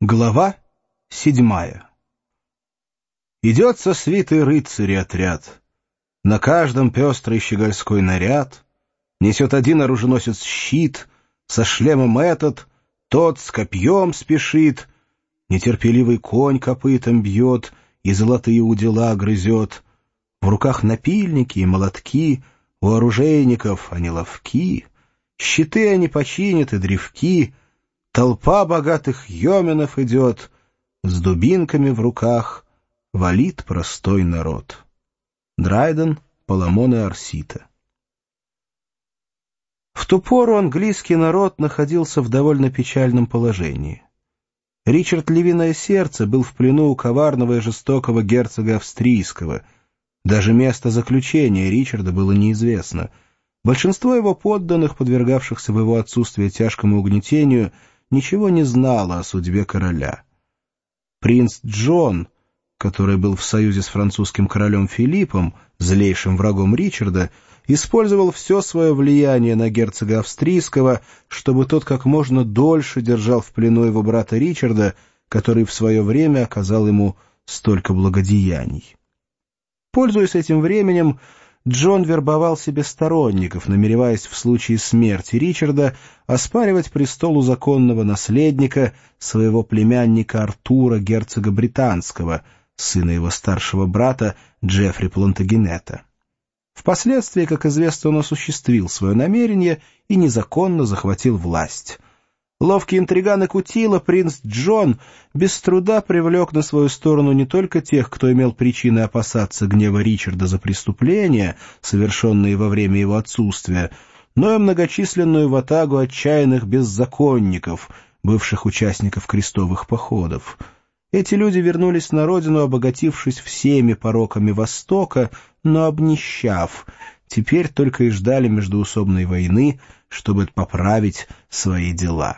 Глава 7. Идет со свитой рыцарей отряд. На каждом пестрый щегольской наряд. Несет один оруженосец щит, со шлемом этот, тот с копьем спешит. Нетерпеливый конь копытом бьет и золотые удила грызет. В руках напильники и молотки, у оружейников они ловки. Щиты они починят и древки. Толпа богатых йоменов идет, с дубинками в руках валит простой народ. Драйден, Паламон и Арсита. В ту пору английский народ находился в довольно печальном положении. Ричард Львиное Сердце был в плену у коварного и жестокого герцога австрийского. Даже место заключения Ричарда было неизвестно. Большинство его подданных, подвергавшихся в его отсутствие тяжкому угнетению, ничего не знало о судьбе короля. Принц Джон, который был в союзе с французским королем Филиппом, злейшим врагом Ричарда, использовал все свое влияние на герцога австрийского, чтобы тот как можно дольше держал в плену его брата Ричарда, который в свое время оказал ему столько благодеяний. Пользуясь этим временем, Джон вербовал себе сторонников, намереваясь в случае смерти Ричарда оспаривать престол у законного наследника, своего племянника Артура, герцога британского, сына его старшего брата Джеффри Плантагенета. Впоследствии, как известно, он осуществил свое намерение и незаконно захватил власть. Ловкий интриган и кутила принц Джон без труда привлек на свою сторону не только тех, кто имел причины опасаться гнева Ричарда за преступления, совершенные во время его отсутствия, но и многочисленную ватагу отчаянных беззаконников, бывших участников крестовых походов. Эти люди вернулись на родину, обогатившись всеми пороками Востока, но обнищав, теперь только и ждали междоусобной войны, чтобы поправить свои дела.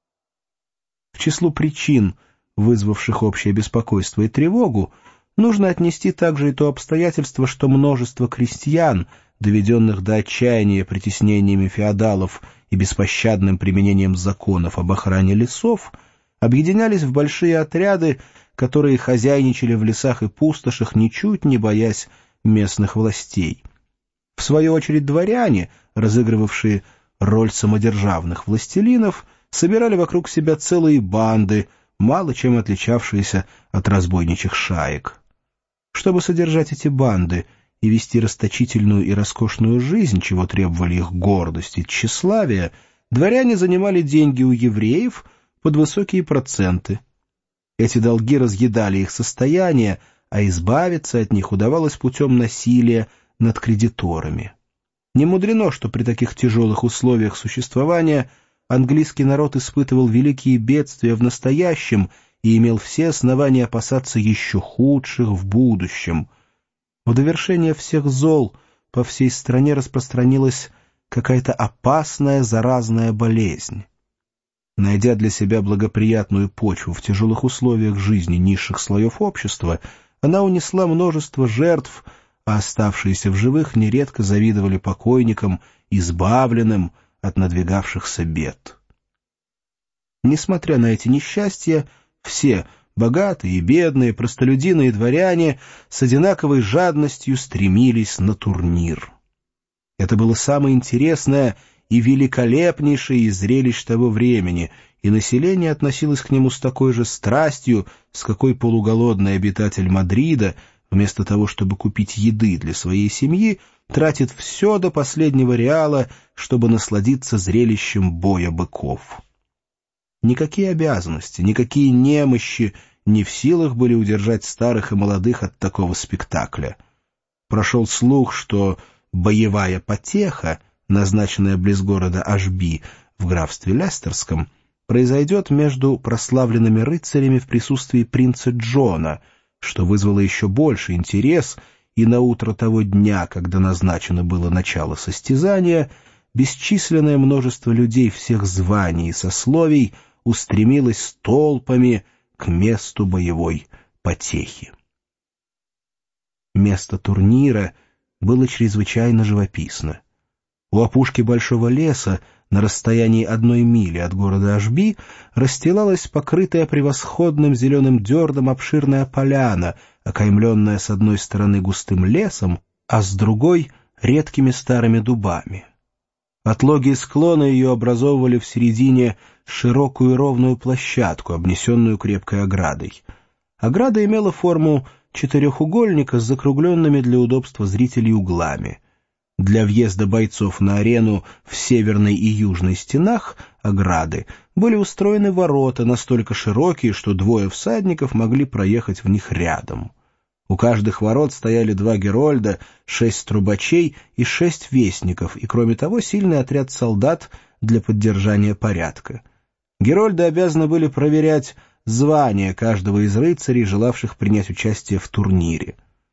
К числу причин, вызвавших общее беспокойство и тревогу, нужно отнести также и то обстоятельство, что множество крестьян, доведенных до отчаяния притеснениями феодалов и беспощадным применением законов об охране лесов, объединялись в большие отряды, которые хозяйничали в лесах и пустошах, ничуть не боясь местных властей. В свою очередь дворяне, разыгрывавшие роль самодержавных властелинов, собирали вокруг себя целые банды, мало чем отличавшиеся от разбойничьих шаек. Чтобы содержать эти банды и вести расточительную и роскошную жизнь, чего требовали их гордость и тщеславие, дворяне занимали деньги у евреев под высокие проценты. Эти долги разъедали их состояние, а избавиться от них удавалось путем насилия над кредиторами. Не мудрено, что при таких тяжелых условиях существования английский народ испытывал великие бедствия в настоящем и имел все основания опасаться еще худших в будущем. В довершение всех зол по всей стране распространилась какая-то опасная заразная болезнь. Найдя для себя благоприятную почву в тяжелых условиях жизни низших слоев общества, она унесла множество жертв, а оставшиеся в живых нередко завидовали покойникам, избавленным от надвигавшихся бед. Несмотря на эти несчастья, все, богатые и бедные, простолюдины и дворяне, с одинаковой жадностью стремились на турнир. Это было самое интересное и великолепнейшее из зрелищ того времени, и население относилось к нему с такой же страстью, с какой полуголодный обитатель Мадрида, вместо того, чтобы купить еды для своей семьи, тратит все до последнего реала, чтобы насладиться зрелищем боя быков. Никакие обязанности, никакие немощи не в силах были удержать старых и молодых от такого спектакля. Прошел слух, что боевая потеха, назначенная близ города Ашби в графстве Лестерском, произойдет между прославленными рыцарями в присутствии принца Джона, что вызвало еще больше интерес, и на утро того дня, когда назначено было начало состязания, бесчисленное множество людей всех званий и сословий устремилось толпами к месту боевой потехи. Место турнира было чрезвычайно живописно. У опушки большого леса, на расстоянии 1 мили от города Ашби, расстилалась покрытая превосходным зеленым дерном обширная поляна, окаймленная с одной стороны густым лесом, а с другой — редкими старыми дубами. Отлогие склоны ее образовывали в середине широкую и ровную площадку, обнесенную крепкой оградой. Ограда имела форму четырехугольника с закругленными для удобства зрителей углами. Для въезда бойцов на арену в северной и южной стенах ограды были устроены ворота настолько широкие, что 2 всадников могли проехать в них рядом. У каждых ворот стояли 2 герольда, 6 трубачей и 6 вестников, и, кроме того, сильный отряд солдат для поддержания порядка. Герольды обязаны были проверять звание каждого из рыцарей, желавших принять участие в турнире.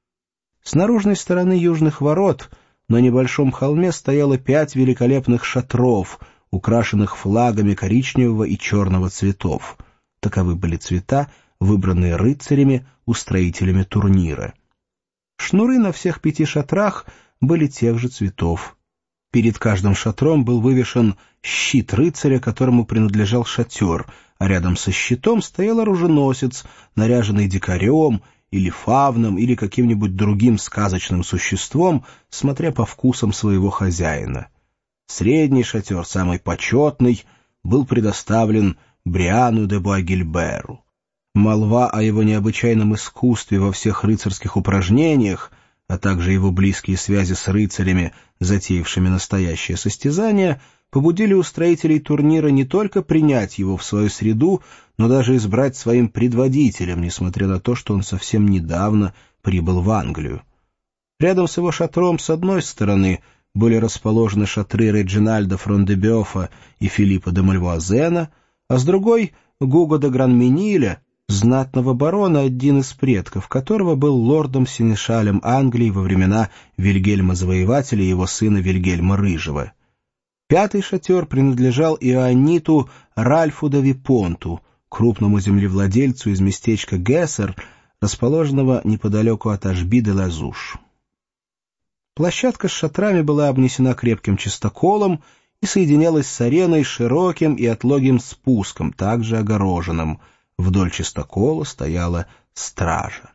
С наружной стороны южных ворот на небольшом холме стояло 5 великолепных шатров, украшенных флагами коричневого и черного цветов. Таковы были цвета, выбранные рыцарями, устроителями турнира. Шнуры на всех 5 шатрах были тех же цветов. Перед каждым шатром был вывешен щит рыцаря, которому принадлежал шатер, а рядом со щитом стоял оруженосец, наряженный дикарем или фавном или каким-нибудь другим сказочным существом, смотря по вкусам своего хозяина. Средний шатер, самый почетный, был предоставлен Бриану де Буагильберу. Молва о его необычайном искусстве во всех рыцарских упражнениях, а также его близкие связи с рыцарями, затеявшими настоящее состязание, побудили устроителей турнира не только принять его в свою среду, но даже избрать своим предводителем, несмотря на то, что он совсем недавно прибыл в Англию. Рядом с его шатром с одной стороны были расположены шатры Реджинальда Фрон-де-Бёфа и Филиппа де Мальвуазена, а с другой — Гуго де Гран-Мениля, знатного барона, один из предков которого был лордом-сенешалем Англии во времена Вильгельма Завоевателя и его сына Вильгельма Рыжего. 5-й шатер принадлежал иоанниту Ральфу де Випонту, крупному землевладельцу из местечка Гессер, расположенного неподалеку от Ашби-де-Лазуш. Площадка с шатрами была обнесена крепким чистоколом и соединялась с ареной широким и отлогим спуском, также огороженным. Вдоль чистокола стояла стража.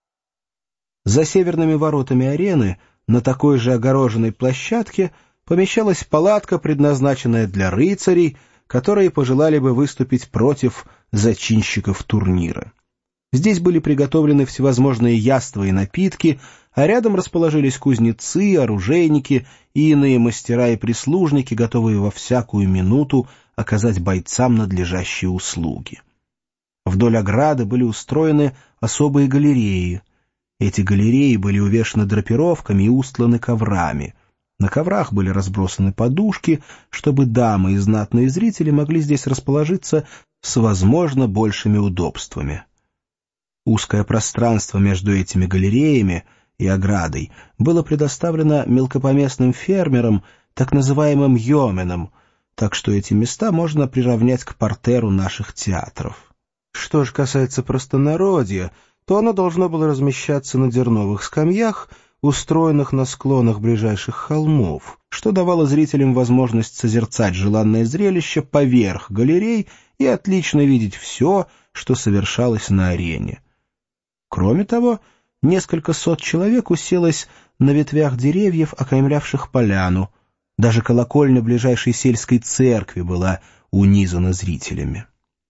За северными воротами арены, на такой же огороженной площадке, помещалась палатка, предназначенная для рыцарей, которые пожелали бы выступить против зачинщиков турнира. Здесь были приготовлены всевозможные яства и напитки, а рядом расположились кузнецы, оружейники и иные мастера и прислужники, готовые во всякую минуту оказать бойцам надлежащие услуги. Вдоль ограды были устроены особые галереи. Эти галереи были увешаны драпировками и устланы коврами. На коврах были разбросаны подушки, чтобы дамы и знатные зрители могли здесь расположиться с, возможно, большими удобствами. Узкое пространство между этими галереями и оградой было предоставлено мелкопоместным фермерам, так называемым йоменам, так что эти места можно приравнять к партеру наших театров. Что же касается простонародья, то оно должно было размещаться на дерновых скамьях, устроенных на склонах ближайших холмов, что давало зрителям возможность созерцать желанное зрелище поверх галерей и отлично видеть все, что совершалось на арене. Кроме того, несколько сот человек уселось на ветвях деревьев, окаймлявших поляну. Даже колокольня ближайшей сельской церкви была унизана зрителями.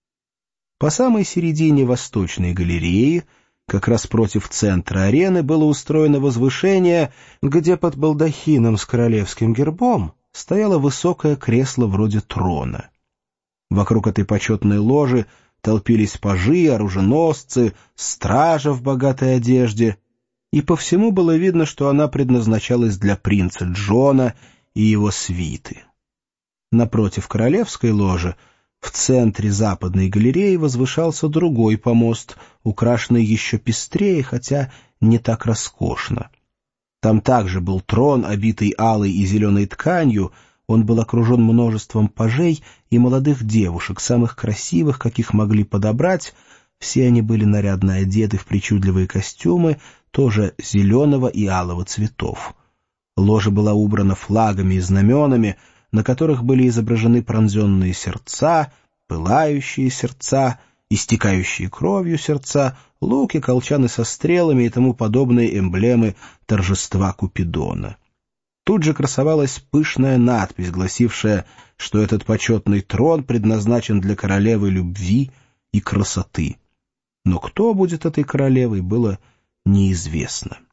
По самой середине восточной галереи, как раз против центра арены, было устроено возвышение, где под балдахином с королевским гербом стояло высокое кресло вроде трона. Вокруг этой почетной ложи толпились пажи, оруженосцы, стража в богатой одежде, и по всему было видно, что она предназначалась для принца Джона и его свиты. Напротив королевской ложи, в центре западной галереи, возвышался другой помост, украшенный еще пестрее, хотя не так роскошно. Там также был трон, обитый алой и зеленой тканью. Он был окружен множеством пажей и молодых девушек, самых красивых, каких могли подобрать. Все они были нарядно одеты в причудливые костюмы, тоже зеленого и алого цветов. Ложа была убрана флагами и знаменами, на которых были изображены пронзенные сердца, пылающие сердца, истекающие кровью сердца, луки, колчаны со стрелами и тому подобные эмблемы торжества Купидона. Тут же красовалась пышная надпись, гласившая, что этот почетный трон предназначен для королевы любви и красоты. Но кто будет этой королевой, было неизвестно.